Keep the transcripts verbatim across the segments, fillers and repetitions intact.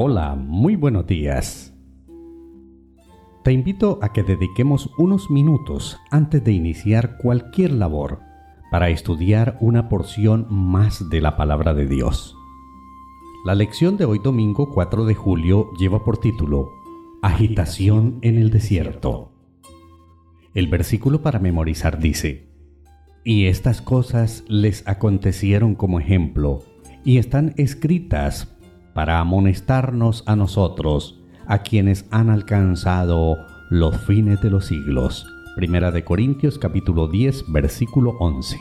Hola, muy buenos días. Te invito a que dediquemos unos minutos antes de iniciar cualquier labor para estudiar una porción más de la palabra de Dios. La lección de hoy domingo cuatro de julio lleva por título Agitación en el desierto. El versículo para memorizar dice: Y estas cosas les acontecieron como ejemplo, y están escritas para amonestarnos a nosotros, a quienes han alcanzado los fines de los siglos. Primera de Corintios capítulo diez, versículo once.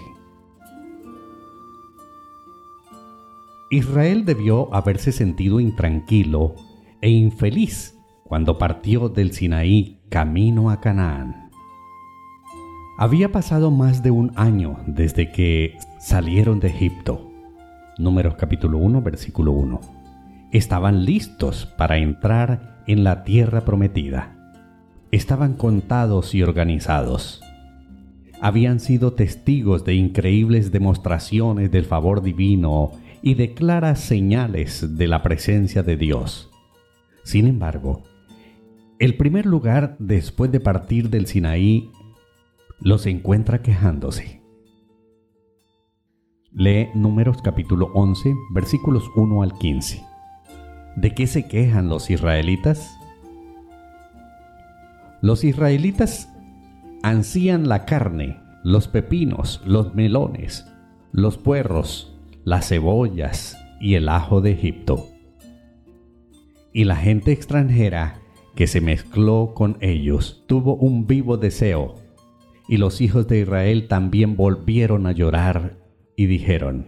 Israel debió haberse sentido intranquilo e infeliz cuando partió del Sinaí camino a Canaán. Había pasado más de un año desde que salieron de Egipto. Números capítulo uno, versículo uno. Estaban listos para entrar en la tierra prometida. Estaban contados y organizados. Habían sido testigos de increíbles demostraciones del favor divino y de claras señales de la presencia de Dios. Sin embargo, el primer lugar después de partir del Sinaí los encuentra quejándose. Lee Números capítulo once, versículos uno al quince. ¿De qué se quejan los israelitas? Los israelitas ansían la carne, los pepinos, los melones, los puerros, las cebollas y el ajo de Egipto. Y la gente extranjera que se mezcló con ellos tuvo un vivo deseo, y los hijos de Israel también volvieron a llorar y dijeron: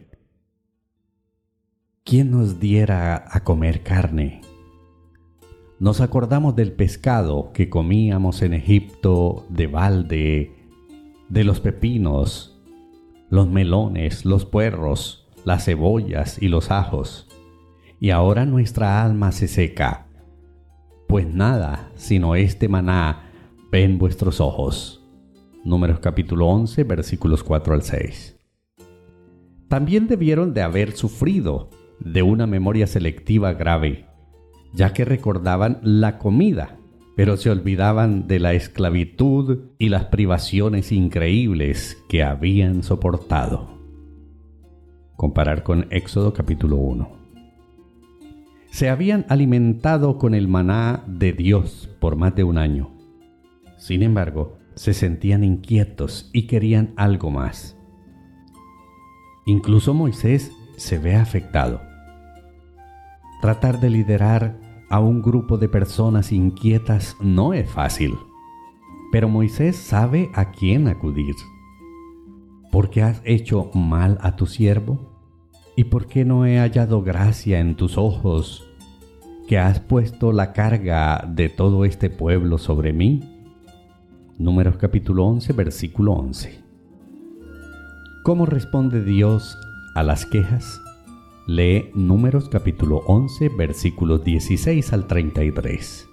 ¿Quién nos diera a comer carne? Nos acordamos del pescado que comíamos en Egipto de balde, de los pepinos, los melones, los puerros, las cebollas y los ajos, y ahora nuestra alma se seca, pues nada sino este maná ven vuestros ojos. Números capítulo once, versículos cuatro al seis. También debieron de haber sufrido de una memoria selectiva grave, ya que recordaban la comida, pero se olvidaban de la esclavitud y las privaciones increíbles que habían soportado. Comparar con Éxodo capítulo uno. Se habían alimentado con el maná de Dios por más de un año. Sin embargo, se sentían inquietos y querían algo más. Incluso Moisés se ve afectado. Tratar de liderar a un grupo de personas inquietas no es fácil, pero Moisés sabe a quién acudir. ¿Por qué has hecho mal a tu siervo? ¿Y por qué no he hallado gracia en tus ojos, que has puesto la carga de todo este pueblo sobre mí? Números capítulo once, versículo once. ¿Cómo responde Dios a las quejas? Lee Números capítulo once, versículos dieciséis al treinta y tres.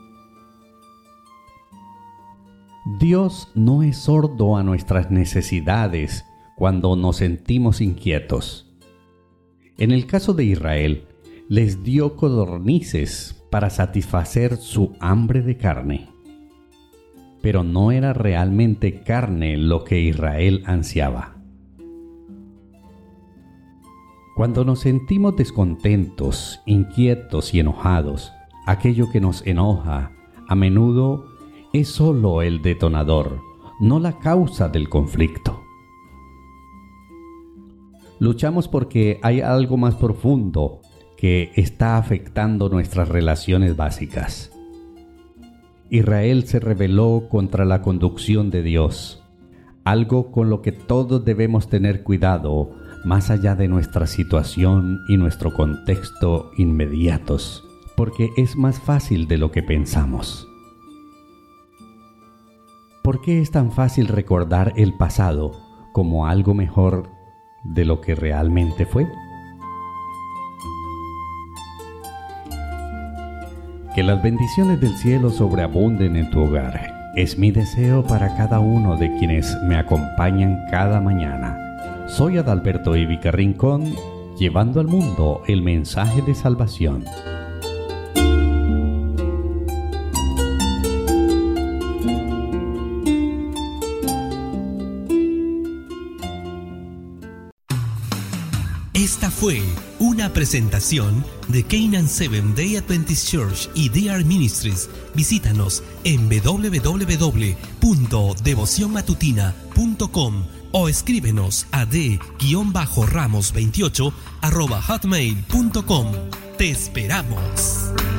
Dios no es sordo a nuestras necesidades cuando nos sentimos inquietos. En el caso de Israel, les dio codornices para satisfacer su hambre de carne. Pero no era realmente carne lo que Israel ansiaba. Cuando nos sentimos descontentos, inquietos y enojados, aquello que nos enoja a menudo es solo el detonador, no la causa del conflicto. Luchamos porque hay algo más profundo que está afectando nuestras relaciones básicas. Israel se rebeló contra la conducción de Dios, algo con lo que todos debemos tener cuidado más allá de nuestra situación y nuestro contexto inmediatos, porque es más fácil de lo que pensamos. ¿Por qué es tan fácil recordar el pasado como algo mejor de lo que realmente fue? Que las bendiciones del cielo sobreabunden en tu hogar. Es mi deseo para cada uno de quienes me acompañan cada mañana. Soy Adalberto Ivica Rincón, llevando al mundo el mensaje de salvación. fue una presentación de Canaan Seventh Day Adventist Church y D R Ministries. Visítanos en doble u doble u doble u punto devoción matutina punto com o escríbenos a d ramos veintiocho arroba hotmail punto com. ¡Te esperamos!